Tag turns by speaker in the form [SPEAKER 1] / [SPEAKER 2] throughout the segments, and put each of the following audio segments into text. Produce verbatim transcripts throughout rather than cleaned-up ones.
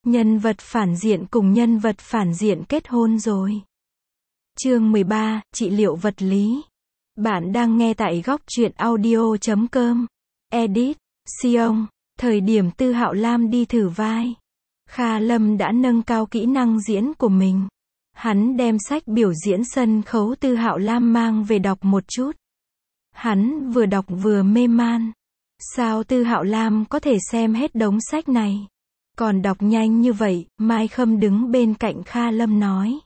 [SPEAKER 1] Nhân vật phản diện cùng nhân vật phản diện kết hôn rồi. Chương mười ba, trị liệu vật lý. Bạn đang nghe tại góc truyện audio chấm com. Edit, Sion. Thời điểm Tư Hạo Lam đi thử vai, Kha Lâm đã nâng cao kỹ năng diễn của mình. Hắn đem sách biểu diễn sân khấu Tư Hạo Lam mang về đọc một chút. Hắn vừa đọc vừa mê man. Sao Tư Hạo Lam có thể xem hết đống sách này? Còn đọc nhanh như vậy, Mai Khâm đứng bên cạnh Kha Lâm nói.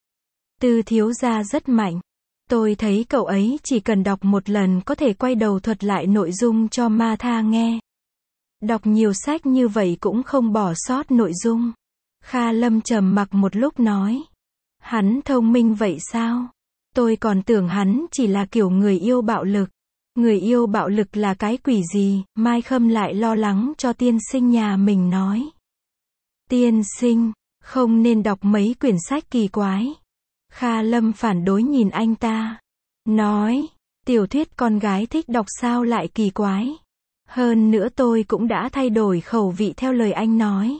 [SPEAKER 1] Tư thiếu gia rất mạnh. Tôi thấy cậu ấy chỉ cần đọc một lần có thể quay đầu thuật lại nội dung cho Ma Tha nghe. Đọc nhiều sách như vậy cũng không bỏ sót nội dung. Kha Lâm trầm mặc một lúc nói. Hắn thông minh vậy sao? Tôi còn tưởng hắn chỉ là kiểu người yêu bạo lực. Người yêu bạo lực là cái quỷ gì? Mai Khâm lại lo lắng cho tiên sinh nhà mình nói. Tiên sinh, không nên đọc mấy quyển sách kỳ quái. Kha Lâm phản đối nhìn anh ta. Nói, tiểu thuyết con gái thích đọc sao lại kỳ quái. Hơn nữa tôi cũng đã thay đổi khẩu vị theo lời anh nói.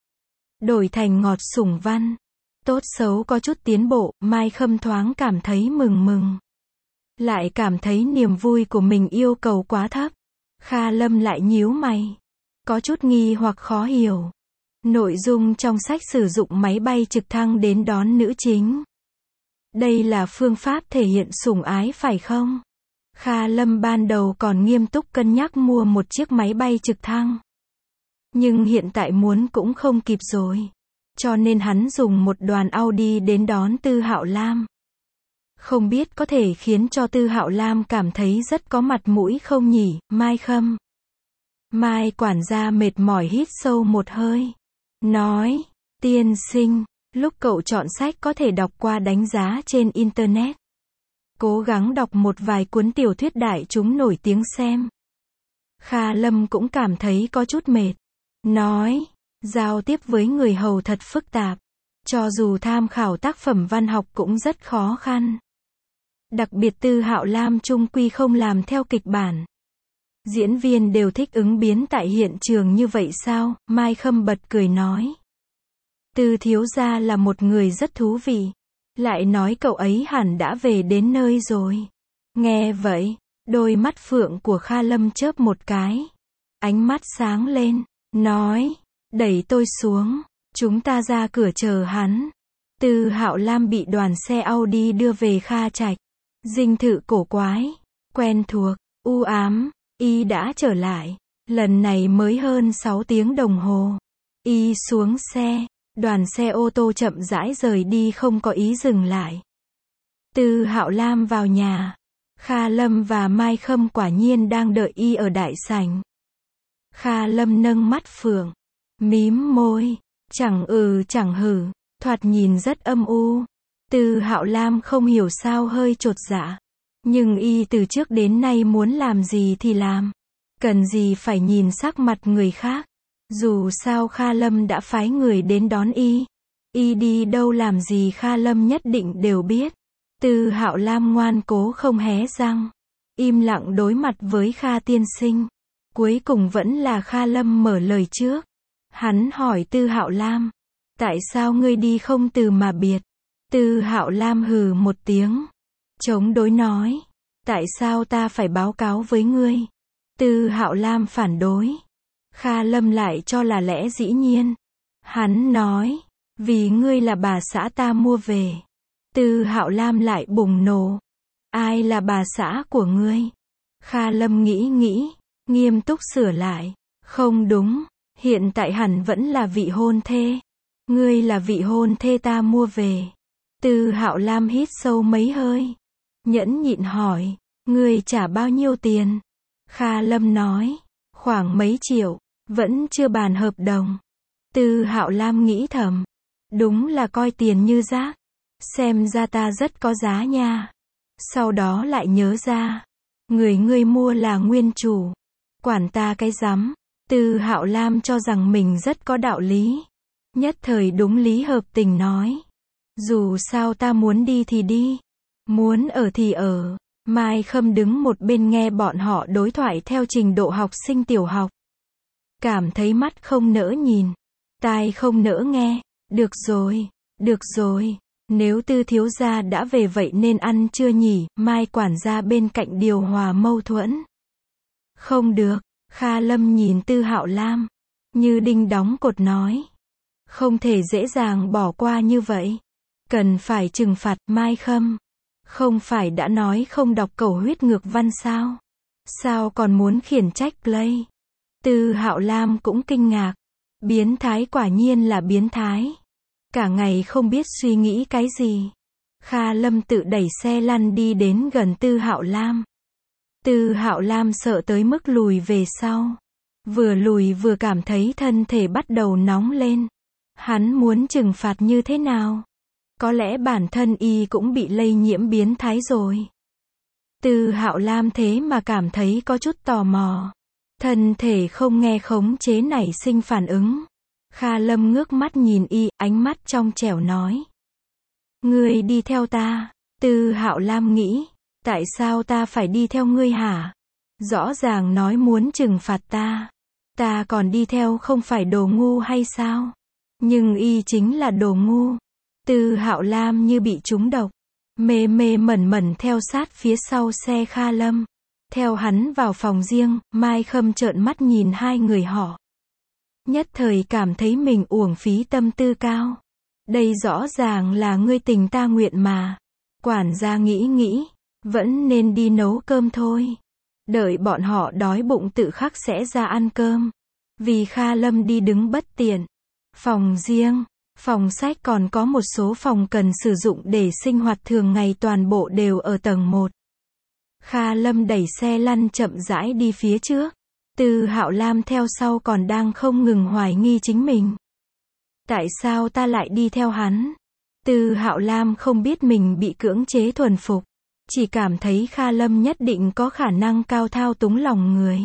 [SPEAKER 1] Đổi thành ngọt sủng văn. Tốt xấu có chút tiến bộ, Mai Khâm thoáng cảm thấy mừng mừng. Lại cảm thấy niềm vui của mình yêu cầu quá thấp. Kha Lâm lại nhíu mày. Có chút nghi hoặc khó hiểu. Nội dung trong sách sử dụng máy bay trực thăng đến đón nữ chính. Đây là phương pháp thể hiện sủng ái phải không? Kha Lâm ban đầu còn nghiêm túc cân nhắc mua một chiếc máy bay trực thăng. Nhưng hiện tại muốn cũng không kịp rồi. Cho nên hắn dùng một đoàn Audi đến đón Tư Hạo Lam. Không biết có thể khiến cho Tư Hạo Lam cảm thấy rất có mặt mũi không nhỉ, Mai Khâm. Mai quản gia mệt mỏi hít sâu một hơi. Nói, tiên sinh, lúc cậu chọn sách có thể đọc qua đánh giá trên Internet. Cố gắng đọc một vài cuốn tiểu thuyết đại chúng nổi tiếng xem. Kha Lâm cũng cảm thấy có chút mệt. Nói, giao tiếp với người hầu thật phức tạp. Cho dù tham khảo tác phẩm văn học cũng rất khó khăn. Đặc biệt Tư Hạo Lam chung quy không làm theo kịch bản. Diễn viên đều thích ứng biến tại hiện trường như vậy sao? Mai Khâm bật cười nói. Tư thiếu gia là một người rất thú vị. Lại nói cậu ấy hẳn đã về đến nơi rồi. Nghe vậy, đôi mắt phượng của Kha Lâm chớp một cái. Ánh mắt sáng lên, nói, đẩy tôi xuống, chúng ta ra cửa chờ hắn. Tư Hạo Lam bị đoàn xe Audi đưa về Kha Trạch. Dinh thự cổ quái, quen thuộc, u ám, y đã trở lại. Lần này mới hơn sáu tiếng đồng hồ. Y xuống xe. Đoàn xe ô tô chậm rãi rời đi không có ý dừng lại. Tư Hạo Lam vào nhà. Kha Lâm và Mai Khâm quả nhiên đang đợi y ở đại sảnh. Kha Lâm nâng mắt phượng. Mím môi. Chẳng ừ chẳng hử. Thoạt nhìn rất âm u. Tư Hạo Lam không hiểu sao hơi chột dạ. Nhưng y từ trước đến nay muốn làm gì thì làm. Cần gì phải nhìn sắc mặt người khác. Dù sao Kha Lâm đã phái người đến đón y. Y đi đâu làm gì Kha Lâm nhất định đều biết. Tư Hạo Lam ngoan cố không hé răng. Im lặng đối mặt với Kha tiên sinh. Cuối cùng vẫn là Kha Lâm mở lời trước. Hắn hỏi Tư Hạo Lam. Tại sao ngươi đi không từ mà biệt? Tư Hạo Lam hừ một tiếng. Chống đối nói. Tại sao ta phải báo cáo với ngươi? Tư Hạo Lam phản đối. Kha Lâm lại cho là lẽ dĩ nhiên. Hắn nói, vì ngươi là bà xã ta mua về. Tư Hạo Lam lại bùng nổ. Ai là bà xã của ngươi? Kha Lâm nghĩ nghĩ, nghiêm túc sửa lại. Không đúng, hiện tại hẳn vẫn là vị hôn thê. Ngươi là vị hôn thê ta mua về. Tư Hạo Lam hít sâu mấy hơi. Nhẫn nhịn hỏi, ngươi trả bao nhiêu tiền? Kha Lâm nói, khoảng mấy triệu. Vẫn chưa bàn hợp đồng. Tư Hạo Lam nghĩ thầm. Đúng là coi tiền như rác. Xem ra ta rất có giá nha. Sau đó lại nhớ ra. Người ngươi mua là nguyên chủ. Quản ta cái rắm. Tư Hạo Lam cho rằng mình rất có đạo lý. Nhất thời đúng lý hợp tình nói. Dù sao ta muốn đi thì đi. Muốn ở thì ở. Mai Khâm đứng một bên nghe bọn họ đối thoại theo trình độ học sinh tiểu học. Cảm thấy mắt không nỡ nhìn. Tai không nỡ nghe. Được rồi, được rồi. Nếu Tư thiếu gia đã về vậy nên ăn chưa nhỉ? Mai quản gia bên cạnh điều hòa mâu thuẫn. Không được. Kha Lâm nhìn Tư Hạo Lam. Như đinh đóng cột nói. Không thể dễ dàng bỏ qua như vậy. Cần phải trừng phạt. Mai Khâm. Không phải đã nói không đọc cầu huyết ngược văn sao? Sao còn muốn khiển trách Play? Tư Hạo Lam cũng kinh ngạc. Biến thái quả nhiên là biến thái. Cả ngày không biết suy nghĩ cái gì. Kha Lâm tự đẩy xe lăn đi đến gần Tư Hạo Lam. Tư Hạo Lam sợ tới mức lùi về sau. Vừa lùi vừa cảm thấy thân thể bắt đầu nóng lên. Hắn muốn trừng phạt như thế nào? Có lẽ bản thân y cũng bị lây nhiễm biến thái rồi. Tư Hạo Lam thế mà cảm thấy có chút tò mò. Thân thể không nghe khống chế nảy sinh phản ứng. Kha Lâm ngước mắt nhìn y, ánh mắt trong trẻo nói. Ngươi đi theo ta. Tư Hạo Lam nghĩ. Tại sao ta phải đi theo ngươi hả? Rõ ràng nói muốn trừng phạt ta. Ta còn đi theo không phải đồ ngu hay sao? Nhưng y chính là đồ ngu. Tư Hạo Lam như bị trúng độc. Mê mê mẩn mẩn theo sát phía sau xe Kha Lâm. Theo hắn vào phòng riêng, Mai Khâm trợn mắt nhìn hai người họ. Nhất thời cảm thấy mình uổng phí tâm tư cao. Đây rõ ràng là ngươi tình ta nguyện mà. Quản gia nghĩ nghĩ. Vẫn nên đi nấu cơm thôi. Đợi bọn họ đói bụng tự khắc sẽ ra ăn cơm. Vì Kha Lâm đi đứng bất tiện. Phòng riêng, phòng sách còn có một số phòng cần sử dụng để sinh hoạt thường ngày toàn bộ đều ở tầng một. Kha Lâm đẩy xe lăn chậm rãi đi phía trước. Tư Hạo Lam theo sau còn đang không ngừng hoài nghi chính mình. Tại sao ta lại đi theo hắn? Tư Hạo Lam không biết mình bị cưỡng chế thuần phục. Chỉ cảm thấy Kha Lâm nhất định có khả năng cao thao túng lòng người.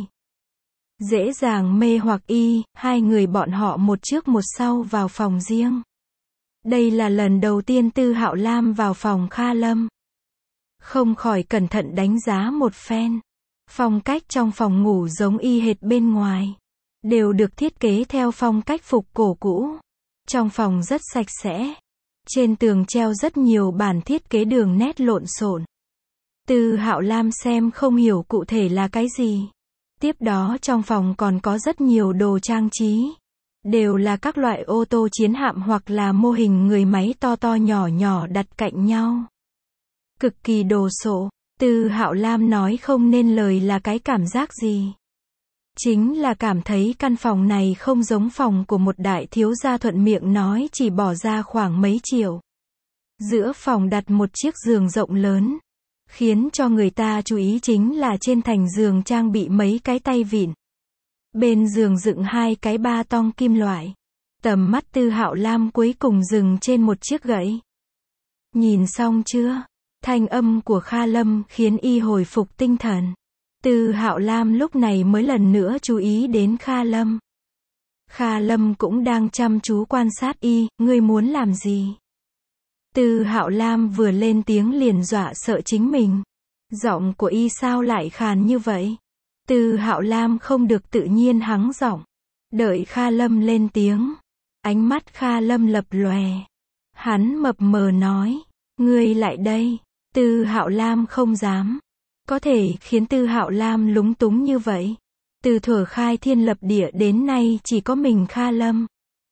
[SPEAKER 1] Dễ dàng mê hoặc y, hai người bọn họ một trước một sau vào phòng riêng. Đây là lần đầu tiên Tư Hạo Lam vào phòng Kha Lâm. Không khỏi cẩn thận đánh giá một phen. Phong cách trong phòng ngủ giống y hệt bên ngoài. Đều được thiết kế theo phong cách phục cổ cũ. Trong phòng rất sạch sẽ. Trên tường treo rất nhiều bản thiết kế đường nét lộn xộn. Tư Hạo Lam xem không hiểu cụ thể là cái gì. Tiếp đó trong phòng còn có rất nhiều đồ trang trí. Đều là các loại ô tô chiến hạm hoặc là mô hình người máy to to nhỏ nhỏ đặt cạnh nhau. Cực kỳ đồ sộ. Tư Hạo Lam nói không nên lời là cái cảm giác gì. Chính là cảm thấy căn phòng này không giống phòng của một đại thiếu gia thuận miệng nói chỉ bỏ ra khoảng mấy triệu. Giữa phòng đặt một chiếc giường rộng lớn. Khiến cho người ta chú ý chính là trên thành giường trang bị mấy cái tay vịn. Bên giường dựng hai cái ba tong kim loại. Tầm mắt Tư Hạo Lam cuối cùng dừng trên một chiếc gậy. Nhìn xong chưa? Thanh âm của Kha Lâm khiến y hồi phục tinh thần. Tư Hạo Lam lúc này mới lần nữa chú ý đến Kha Lâm. Kha Lâm cũng đang chăm chú quan sát y, ngươi muốn làm gì? Tư Hạo Lam vừa lên tiếng liền dọa sợ chính mình. Giọng của y sao lại khàn như vậy? Tư Hạo Lam không được tự nhiên hắng giọng. Đợi Kha Lâm lên tiếng. Ánh mắt Kha Lâm lập lòe. Hắn mập mờ nói. Ngươi lại đây. Tư Hạo Lam không dám. Có thể khiến Tư Hạo Lam lúng túng như vậy. Từ thuở khai thiên lập địa đến nay chỉ có mình Kha Lâm.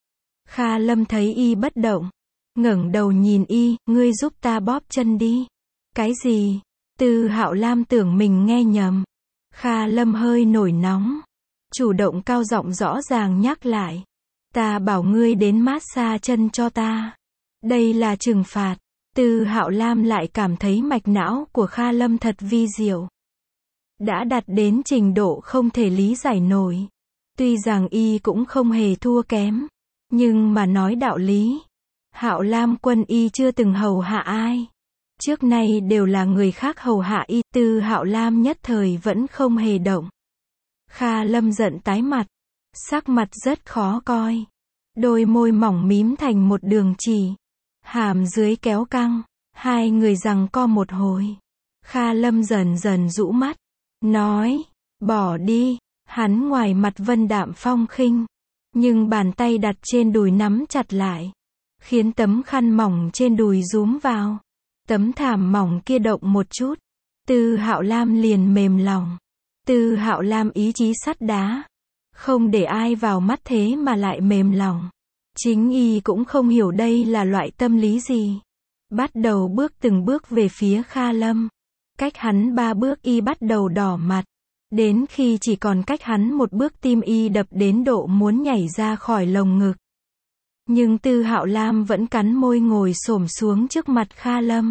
[SPEAKER 1] Kha Lâm thấy y bất động. Ngẩng đầu nhìn y, ngươi giúp ta bóp chân đi. Cái gì? Tư Hạo Lam tưởng mình nghe nhầm. Kha Lâm hơi nổi nóng. Chủ động cao giọng rõ ràng nhắc lại. Ta bảo ngươi đến massage chân cho ta. Đây là trừng phạt. Tư Hạo Lam lại cảm thấy mạch não của Kha Lâm thật vi diệu. Đã đạt đến trình độ không thể lý giải nổi. Tuy rằng y cũng không hề thua kém. Nhưng mà nói đạo lý. Hạo Lam quân y chưa từng hầu hạ ai. Trước nay đều là người khác hầu hạ y. Tư Hạo Lam nhất thời vẫn không hề động. Kha Lâm giận tái mặt. Sắc mặt rất khó coi. Đôi môi mỏng mím thành một đường chỉ. Hàm dưới kéo căng. Hai người giằng co một hồi. Kha Lâm dần dần rũ mắt. Nói. Bỏ đi. Hắn ngoài mặt vân đạm phong khinh. Nhưng bàn tay đặt trên đùi nắm chặt lại, khiến tấm khăn mỏng trên đùi rúm vào. Tấm thảm mỏng kia động một chút, Tư Hạo Lam liền mềm lòng. Tư Hạo Lam ý chí sắt đá, không để ai vào mắt thế mà lại mềm lòng. Chính y cũng không hiểu đây là loại tâm lý gì. Bắt đầu bước từng bước về phía Kha Lâm. Cách hắn ba bước y bắt đầu đỏ mặt. Đến khi chỉ còn cách hắn một bước tim y đập đến độ muốn nhảy ra khỏi lồng ngực. Nhưng Tư Hạo Lam vẫn cắn môi ngồi xổm xuống trước mặt Kha Lâm.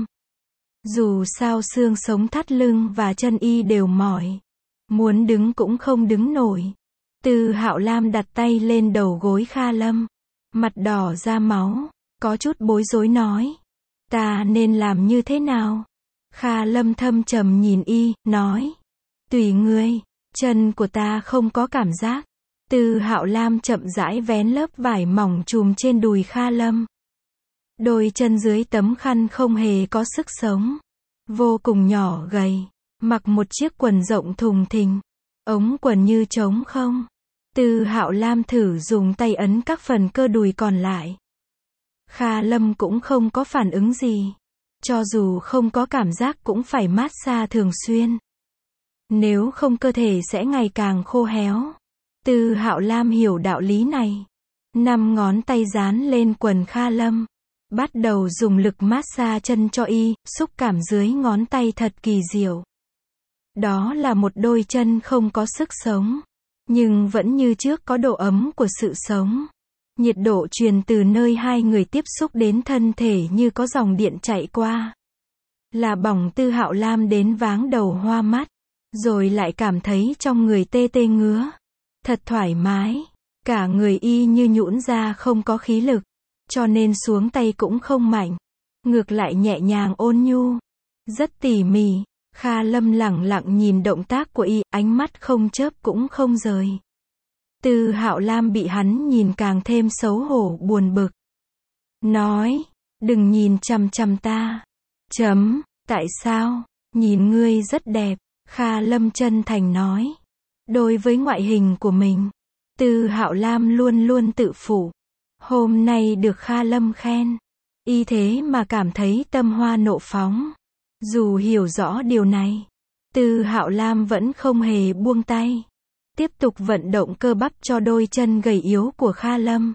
[SPEAKER 1] Dù sao xương sống thắt lưng và chân y đều mỏi. Muốn đứng cũng không đứng nổi. Tư Hạo Lam đặt tay lên đầu gối Kha Lâm. Mặt đỏ ra máu, có chút bối rối nói. Ta nên làm như thế nào? Kha Lâm thâm trầm nhìn y, nói. Tùy ngươi, chân của ta không có cảm giác. Tư Hạo Lam chậm rãi vén lớp vải mỏng trùm trên đùi Kha Lâm. Đôi chân dưới tấm khăn không hề có sức sống. Vô cùng nhỏ gầy. Mặc một chiếc quần rộng thùng thình. Ống quần như trống không. Tư Hạo Lam thử dùng tay ấn các phần cơ đùi còn lại. Kha Lâm cũng không có phản ứng gì. Cho dù không có cảm giác cũng phải mát xa thường xuyên. Nếu không cơ thể sẽ ngày càng khô héo. Tư Hạo Lam hiểu đạo lý này. Năm ngón tay dán lên quần Kha Lâm. Bắt đầu dùng lực mát xa chân cho y, xúc cảm dưới ngón tay thật kỳ diệu. Đó là một đôi chân không có sức sống. Nhưng vẫn như trước có độ ấm của sự sống. Nhiệt độ truyền từ nơi hai người tiếp xúc đến thân thể như có dòng điện chạy qua. Là bỏng Tư Hạo Lam đến váng đầu hoa mắt. Rồi lại cảm thấy trong người tê tê ngứa. Thật thoải mái. Cả người y như nhũn ra không có khí lực. Cho nên xuống tay cũng không mạnh. Ngược lại nhẹ nhàng ôn nhu. Rất tỉ mỉ. Kha Lâm lẳng lặng nhìn động tác của y, ánh mắt không chớp cũng không rời. Tư Hạo Lam bị hắn nhìn càng thêm xấu hổ buồn bực. Nói, đừng nhìn chằm chằm ta. Chấm, tại sao? Nhìn ngươi rất đẹp. Kha Lâm chân thành nói. Đối với ngoại hình của mình, Tư Hạo Lam luôn luôn tự phụ. Hôm nay được Kha Lâm khen. Y thế mà cảm thấy tâm hoa nộ phóng. Dù hiểu rõ điều này, Tư Hạo Lam vẫn không hề buông tay. Tiếp tục vận động cơ bắp cho đôi chân gầy yếu của Kha Lâm.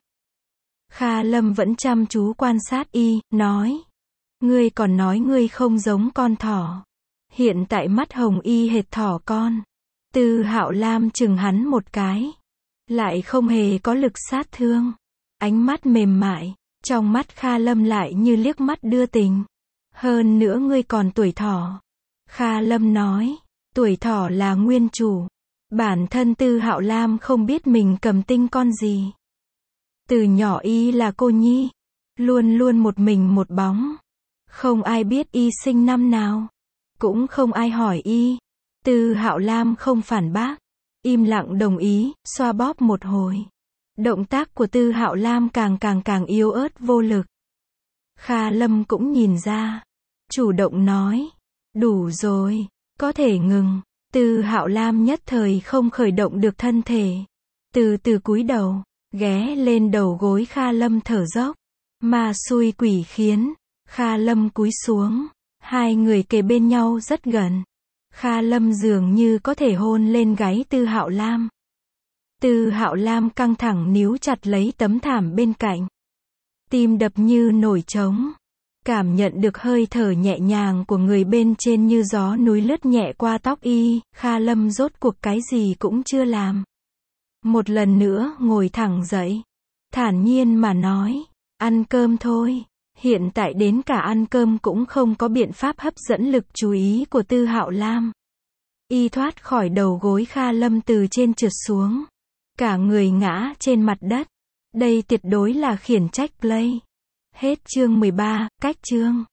[SPEAKER 1] Kha Lâm vẫn chăm chú quan sát y, nói. Ngươi còn nói ngươi không giống con thỏ. Hiện tại mắt hồng y hệt thỏ con. Tư Hạo Lam chừng hắn một cái. Lại không hề có lực sát thương. Ánh mắt mềm mại. Trong mắt Kha Lâm lại như liếc mắt đưa tình. Hơn nữa ngươi còn tuổi thỏ. Kha Lâm nói. Tuổi thỏ là nguyên chủ. Bản thân Tư Hạo Lam không biết mình cầm tinh con gì. Từ nhỏ y là cô nhi. Luôn luôn một mình một bóng. Không ai biết y sinh năm nào. Cũng không ai hỏi y. Tư Hạo Lam không phản bác. Im lặng đồng ý, xoa bóp một hồi. Động tác của Tư Hạo Lam càng càng càng yếu ớt vô lực. Kha Lâm cũng nhìn ra. Chủ động nói. Đủ rồi. Có thể ngừng. Tư Hạo Lam nhất thời không khởi động được thân thể. Từ từ cúi đầu. Ghé lên đầu gối Kha Lâm thở dốc. Ma xui quỷ khiến. Kha Lâm cúi xuống. Hai người kề bên nhau rất gần. Kha Lâm dường như có thể hôn lên gáy Tư Hạo Lam. Tư Hạo Lam căng thẳng níu chặt lấy tấm thảm bên cạnh. Tim đập như nổi trống. Cảm nhận được hơi thở nhẹ nhàng của người bên trên như gió núi lướt nhẹ qua tóc y, Kha Lâm rốt cuộc cái gì cũng chưa làm. Một lần nữa ngồi thẳng dậy. Thản nhiên mà nói, ăn cơm thôi. Hiện tại đến cả ăn cơm cũng không có biện pháp hấp dẫn lực chú ý của Tư Hạo Lam. Y thoát khỏi đầu gối Kha Lâm từ trên trượt xuống. Cả người ngã trên mặt đất. Đây tuyệt đối là khiển trách play. Hết chương mười ba, cách chương.